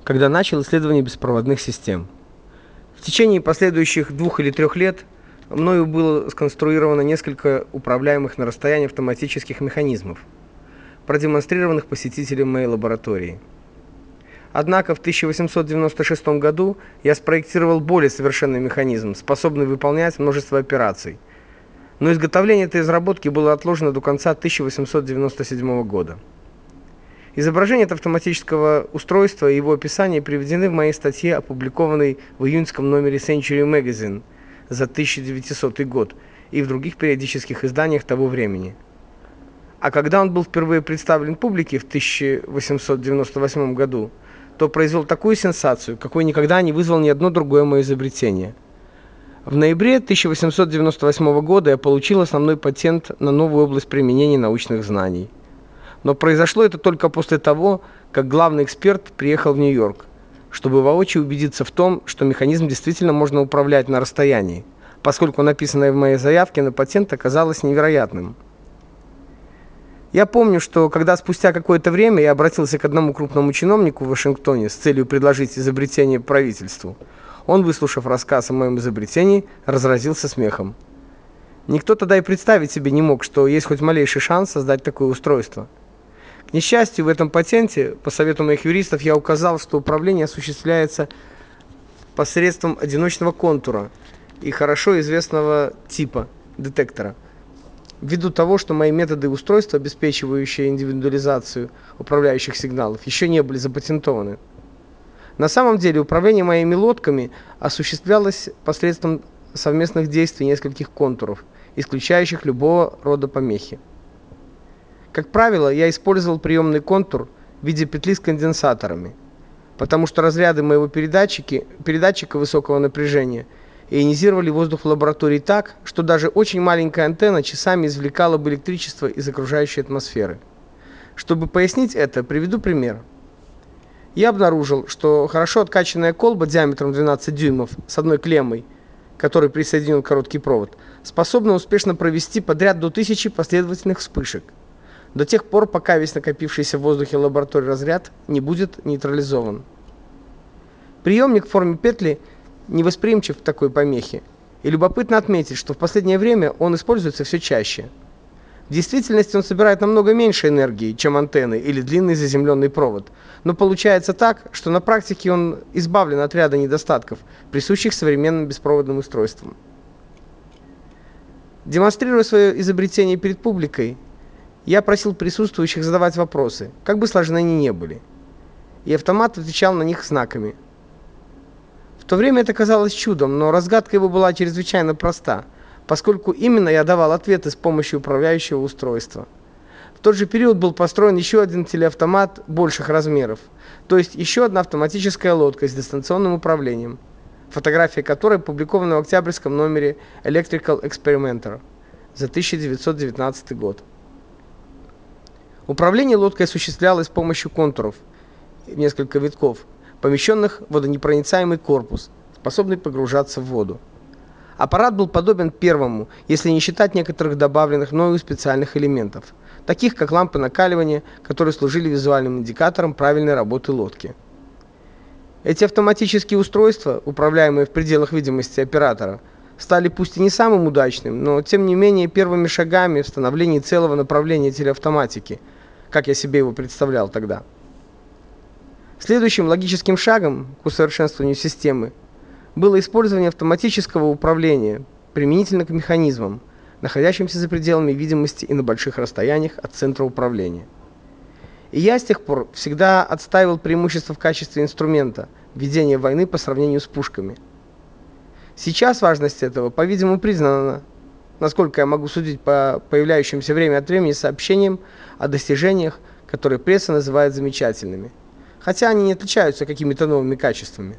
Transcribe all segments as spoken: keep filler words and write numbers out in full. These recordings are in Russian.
когда начал исследование беспроводных систем. В течение последующих двух или трех лет мною было сконструировано несколько управляемых на расстоянии автоматических механизмов, продемонстрированных посетителям моей лаборатории. Однако в тысяча восемьсот девяносто шестом году я спроектировал более совершенный механизм, способный выполнять множество операций. Но изготовление этой разработки было отложено до конца тысяча восемьсот девяносто седьмого года. Изображение этого автоматического устройства и его описание приведены в моей статье, опубликованной в июньском номере Century Magazine за тысяча девятисотый год и в других периодических изданиях того времени. А когда он был впервые представлен публике в тысяча восемьсот девяносто восьмом году, то произвел такую сенсацию, какой никогда не вызвал ни одно другое мое изобретение. В ноябре тысяча восемьсот девяносто восьмого года я получил основной патент на новую область применения научных знаний. Но произошло это только после того, как главный эксперт приехал в Нью-Йорк, чтобы воочию убедиться в том, что механизм действительно можно управлять на расстоянии, поскольку написанное в моей заявке на патент оказалось невероятным. Я помню, что когда спустя какое-то время я обратился к одному крупному чиновнику в Вашингтоне с целью предложить изобретение правительству, он, выслушав рассказ о моем изобретении, разразился смехом. Никто тогда и представить себе не мог, что есть хоть малейший шанс создать такое устройство. К несчастью, в этом патенте, по совету моих юристов, я указал, что управление осуществляется посредством одиночного контура и хорошо известного типа детектора. Ввиду того, что мои методы устройства, обеспечивающие индивидуализацию управляющих сигналов, еще не были запатентованы. На самом деле управление моими лодками осуществлялось посредством совместных действий нескольких контуров, исключающих любого рода помехи. Как правило, я использовал приемный контур в виде петли с конденсаторами, потому что разряды моего передатчика, передатчика высокого напряжения ионизировали воздух в лаборатории так, что даже очень маленькая антенна часами извлекала бы электричество из окружающей атмосферы. Чтобы пояснить это, приведу пример. Я обнаружил, что хорошо откачанная колба диаметром двенадцать дюймов с одной клеммой, которой присоединен короткий провод, способна успешно провести подряд до тысячи последовательных вспышек, до тех пор, пока весь накопившийся в воздухе лаборатории разряд не будет нейтрализован. Приемник в форме петли невосприимчив к такой помехе, и любопытно отметить, что в последнее время он используется все чаще. В действительности он собирает намного меньше энергии, чем антенны или длинный заземленный провод, но получается так, что на практике он избавлен от ряда недостатков, присущих современным беспроводным устройствам. Демонстрируя свое изобретение перед публикой, я просил присутствующих задавать вопросы, как бы сложны они ни были, и автомат отвечал на них знаками. В то время это казалось чудом, но разгадка его была чрезвычайно проста, поскольку именно я давал ответы с помощью управляющего устройства. В тот же период был построен еще один телеавтомат больших размеров, то есть еще одна автоматическая лодка с дистанционным управлением, фотография которой опубликована в октябрьском номере Electrical Experimenter за тысяча девятьсот девятнадцатый год. Управление лодкой осуществлялось с помощью контуров, несколько витков, помещенных в водонепроницаемый корпус, способный погружаться в воду. Аппарат был подобен первому, если не считать некоторых добавленных мною специальных элементов, таких как лампы накаливания, которые служили визуальным индикатором правильной работы лодки. Эти автоматические устройства, управляемые в пределах видимости оператора, стали пусть и не самым удачным, но тем не менее первыми шагами в становлении целого направления телеавтоматики, как я себе его представлял тогда. Следующим логическим шагом к усовершенствованию системы было использование автоматического управления применительно к механизмам, находящимся за пределами видимости и на больших расстояниях от центра управления. И я с тех пор всегда отстаивал преимущество в качестве инструмента ведения войны по сравнению с пушками. Сейчас важность этого, по-видимому, признана, насколько я могу судить по появляющимся время от времени сообщениям о достижениях, которые пресса называет замечательными, хотя они не отличаются какими-то новыми качествами.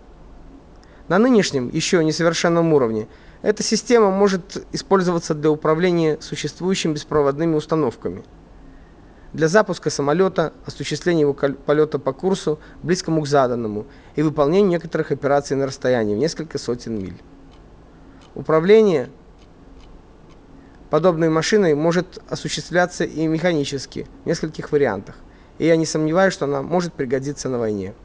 На нынешнем, еще несовершенном уровне, эта система может использоваться для управления существующими беспроводными установками, для запуска самолета, осуществления его полета по курсу, близкому к заданному, и выполнения некоторых операций на расстоянии в несколько сотен миль. Управление подобной машиной может осуществляться и механически, в нескольких вариантах, и я не сомневаюсь, что она может пригодиться на войне.